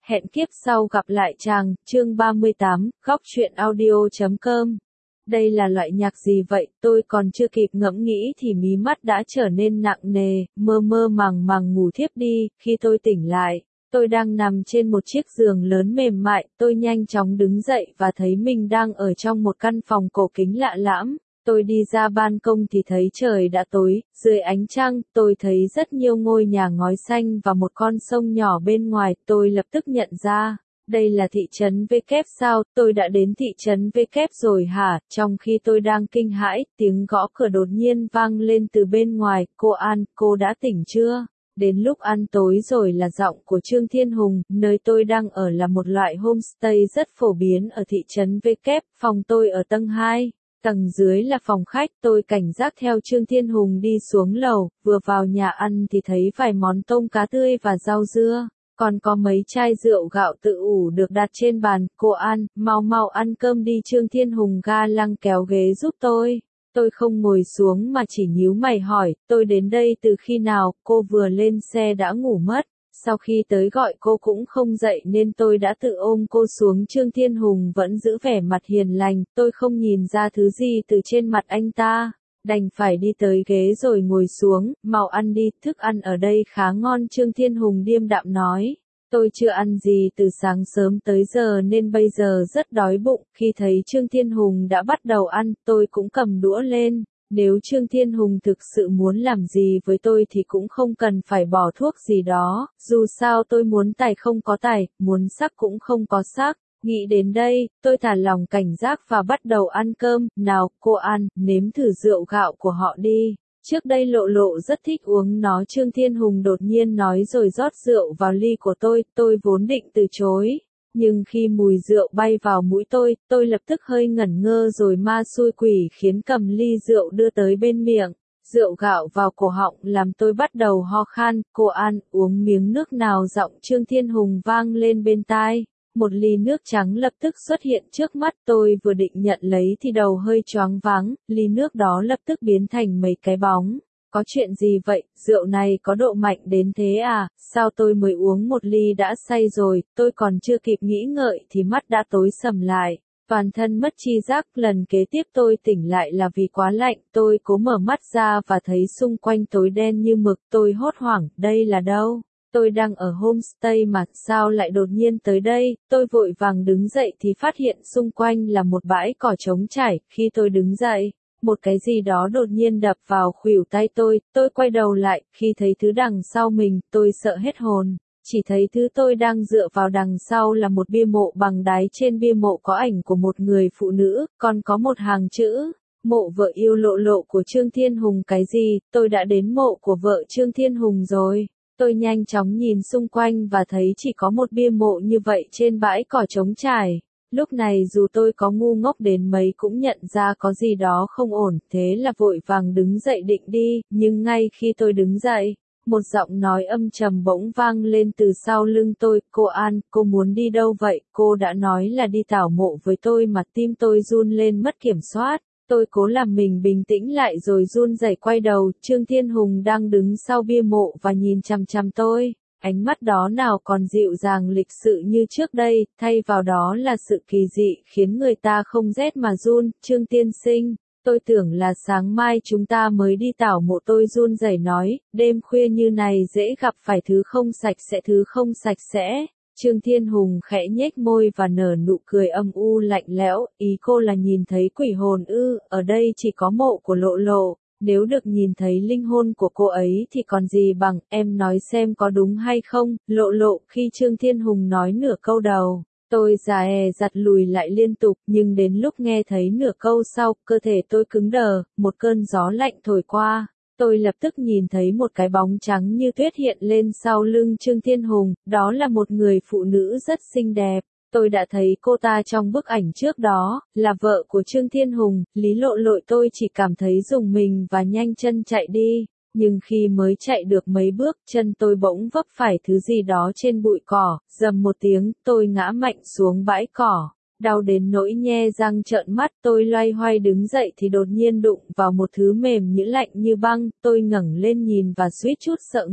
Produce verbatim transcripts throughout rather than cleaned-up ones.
Hẹn kiếp sau gặp lại chàng, chương ba mươi tám, góc truyện audio chấm com. Đây là loại nhạc gì vậy, tôi còn chưa kịp ngẫm nghĩ thì mí mắt đã trở nên nặng nề, mơ mơ màng màng ngủ thiếp đi. Khi tôi tỉnh lại, tôi đang nằm trên một chiếc giường lớn mềm mại, tôi nhanh chóng đứng dậy và thấy mình đang ở trong một căn phòng cổ kính lạ lẫm. Tôi đi ra ban công thì thấy trời đã tối, dưới ánh trăng, tôi thấy rất nhiều ngôi nhà ngói xanh và một con sông nhỏ bên ngoài, tôi lập tức nhận ra, đây là thị trấn V kép sao, tôi đã đến thị trấn V kép rồi hả, trong khi tôi đang kinh hãi, tiếng gõ cửa đột nhiên vang lên từ bên ngoài, cô An, cô đã tỉnh chưa? Đến lúc ăn tối rồi là giọng của Trương Thiên Hùng, nơi tôi đang ở là một loại homestay rất phổ biến ở thị trấn V kép, phòng tôi ở tầng hai. Tầng dưới là phòng khách, tôi cảnh giác theo Trương Thiên Hùng đi xuống lầu, vừa vào nhà ăn thì thấy vài món tôm cá tươi và rau dưa, còn có mấy chai rượu gạo tự ủ được đặt trên bàn. Cô An, mau mau ăn cơm đi. Trương Thiên Hùng ga lăng kéo ghế giúp tôi. Tôi không ngồi xuống mà chỉ nhíu mày hỏi, tôi đến đây từ khi nào? Cô vừa lên xe đã ngủ mất. Sau khi tới gọi cô cũng không dậy nên tôi đã tự ôm cô xuống. Trương Thiên Hùng vẫn giữ vẻ mặt hiền lành, tôi không nhìn ra thứ gì từ trên mặt anh ta, đành phải đi tới ghế rồi ngồi xuống. Mau ăn đi, thức ăn ở đây khá ngon. Trương Thiên Hùng điềm đạm nói, tôi chưa ăn gì từ sáng sớm tới giờ nên bây giờ rất đói bụng. Khi thấy Trương Thiên Hùng đã bắt đầu ăn, tôi cũng cầm đũa lên. Nếu Trương Thiên Hùng thực sự muốn làm gì với tôi thì cũng không cần phải bỏ thuốc gì đó, dù sao tôi muốn tài không có tài, muốn sắc cũng không có sắc. Nghĩ đến đây, tôi thả lòng cảnh giác và bắt đầu ăn cơm. Nào, cô An, nếm thử rượu gạo của họ đi. Trước đây Lộ Lộ rất thích uống nó. Trương Thiên Hùng đột nhiên nói rồi rót rượu vào ly của tôi, tôi vốn định từ chối. Nhưng khi mùi rượu bay vào mũi tôi, tôi lập tức hơi ngẩn ngơ rồi ma xui quỷ khiến cầm ly rượu đưa tới bên miệng. Rượu gạo vào cổ họng làm tôi bắt đầu ho khan. Cô An, uống miếng nước nào? Giọng Trương Thiên Hùng vang lên bên tai. Một ly nước trắng lập tức xuất hiện trước mắt tôi, vừa định nhận lấy thì đầu hơi choáng váng, ly nước đó lập tức biến thành mấy cái bóng. Có chuyện gì vậy, rượu này có độ mạnh đến thế à, sao tôi mới uống một ly đã say rồi, tôi còn chưa kịp nghĩ ngợi thì mắt đã tối sầm lại, toàn thân mất tri giác. Lần kế tiếp tôi tỉnh lại là vì quá lạnh, tôi cố mở mắt ra và thấy xung quanh tối đen như mực, tôi hốt hoảng, đây là đâu? Tôi đang ở homestay mà, sao lại đột nhiên tới đây? Tôi vội vàng đứng dậy thì phát hiện xung quanh là một bãi cỏ trống trải. Khi tôi đứng dậy, một cái gì đó đột nhiên đập vào khuỷu tay tôi, tôi quay đầu lại, khi thấy thứ đằng sau mình, tôi sợ hết hồn. Chỉ thấy thứ tôi đang dựa vào đằng sau là một bia mộ bằng đá, trên bia mộ có ảnh của một người phụ nữ, còn có một hàng chữ, mộ vợ yêu Lộ Lộ của Trương Thiên Hùng. Cái gì, tôi đã đến mộ của vợ Trương Thiên Hùng rồi? Tôi nhanh chóng nhìn xung quanh và thấy chỉ có một bia mộ như vậy trên bãi cỏ trống trải. Lúc này dù tôi có ngu ngốc đến mấy cũng nhận ra có gì đó không ổn, thế là vội vàng đứng dậy định đi, nhưng ngay khi tôi đứng dậy, một giọng nói âm trầm bỗng vang lên từ sau lưng tôi, cô An, cô muốn đi đâu vậy? Cô đã nói là đi tảo mộ với tôi mà. Tim tôi run lên mất kiểm soát. Tôi cố làm mình bình tĩnh lại rồi run rẩy quay đầu. Trương Thiên Hùng đang đứng sau bia mộ và nhìn chằm chằm tôi. Ánh mắt đó nào còn dịu dàng lịch sự như trước đây, thay vào đó là sự kỳ dị, khiến người ta không rét mà run. Trương tiên sinh, tôi tưởng là sáng mai chúng ta mới đi tảo mộ. Tôi run rẩy nói, đêm khuya như này dễ gặp phải thứ không sạch sẽ. Thứ không sạch sẽ. Trương Thiên Hùng khẽ nhếch môi và nở nụ cười âm u lạnh lẽo, ý cô là nhìn thấy quỷ hồn ư? Ở đây chỉ có mộ của Lộ Lộ, nếu được nhìn thấy linh hồn của cô ấy thì còn gì bằng, em nói xem có đúng hay không? Lộ Lộ. Khi Trương Thiên Hùng nói nửa câu đầu, tôi già è giặt lùi lại liên tục, nhưng đến lúc nghe thấy nửa câu sau, cơ thể tôi cứng đờ, một cơn gió lạnh thổi qua. Tôi lập tức nhìn thấy một cái bóng trắng như tuyết hiện lên sau lưng Trương Thiên Hùng, đó là một người phụ nữ rất xinh đẹp. Tôi đã thấy cô ta trong bức ảnh trước đó, là vợ của Trương Thiên Hùng, Lý Lộ Lộ. Tôi chỉ cảm thấy rùng mình và nhanh chân chạy đi, nhưng khi mới chạy được mấy bước, chân tôi bỗng vấp phải thứ gì đó trên bụi cỏ, rầm một tiếng, tôi ngã mạnh xuống bãi cỏ. Đau đến nỗi nhe răng trợn mắt, tôi loay hoay đứng dậy thì đột nhiên đụng vào một thứ mềm như lạnh như băng, tôi ngẩng lên nhìn và suýt chút sợ ngất.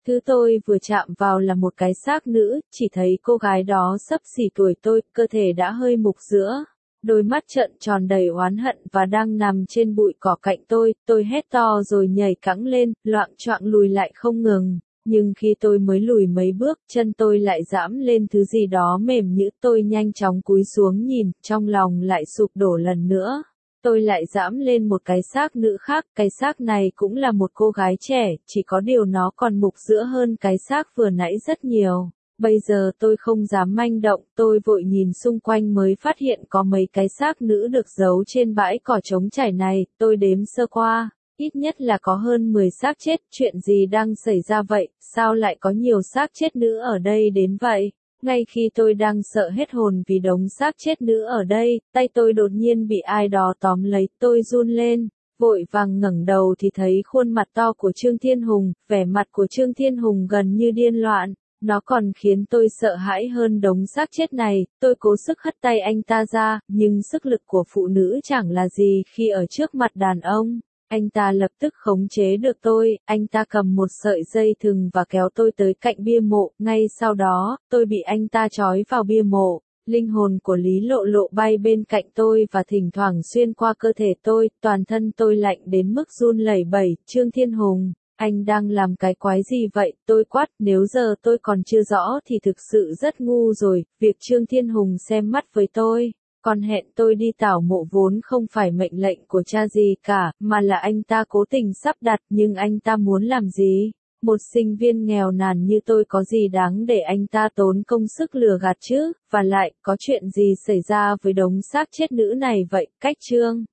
Thứ tôi vừa chạm vào là một cái xác nữ, chỉ thấy cô gái đó xấp xỉ tuổi tôi, cơ thể đã hơi mục giữa, đôi mắt trợn tròn đầy oán hận và đang nằm trên bụi cỏ cạnh tôi, tôi hét to rồi nhảy cẫng lên, loạng choạng lùi lại không ngừng. Nhưng khi tôi mới lùi mấy bước, chân tôi lại giẫm lên thứ gì đó mềm nhũn, tôi nhanh chóng cúi xuống nhìn, trong lòng lại sụp đổ lần nữa. Tôi lại giẫm lên một cái xác nữ khác, cái xác này cũng là một cô gái trẻ, chỉ có điều nó còn mục giữa hơn cái xác vừa nãy rất nhiều. Bây giờ tôi không dám manh động, tôi vội nhìn xung quanh mới phát hiện có mấy cái xác nữ được giấu trên bãi cỏ trống trải này, tôi đếm sơ qua, ít nhất là có hơn mười xác chết, chuyện gì đang xảy ra vậy, sao lại có nhiều xác chết nữ ở đây đến vậy? Ngay khi tôi đang sợ hết hồn vì đống xác chết nữ ở đây, tay tôi đột nhiên bị ai đó tóm lấy, tôi run lên, vội vàng ngẩng đầu thì thấy khuôn mặt to của Trương Thiên Hùng, vẻ mặt của Trương Thiên Hùng gần như điên loạn, nó còn khiến tôi sợ hãi hơn đống xác chết này, tôi cố sức hất tay anh ta ra, nhưng sức lực của phụ nữ chẳng là gì khi ở trước mặt đàn ông. Anh ta lập tức khống chế được tôi, anh ta cầm một sợi dây thừng và kéo tôi tới cạnh bia mộ, ngay sau đó, tôi bị anh ta trói vào bia mộ, linh hồn của Lý Lộ Lộ bay bên cạnh tôi và thỉnh thoảng xuyên qua cơ thể tôi, toàn thân tôi lạnh đến mức run lẩy bẩy, Trương Thiên Hùng, anh đang làm cái quái gì vậy, tôi quát, nếu giờ tôi còn chưa rõ thì thực sự rất ngu rồi, việc Trương Thiên Hùng xem mắt với tôi. Còn hẹn tôi đi tảo mộ vốn không phải mệnh lệnh của cha gì cả, mà là anh ta cố tình sắp đặt, nhưng anh ta muốn làm gì? Một sinh viên nghèo nàn như tôi có gì đáng để anh ta tốn công sức lừa gạt chứ? Và lại, có chuyện gì xảy ra với đống xác chết nữ này vậy? Cách Trương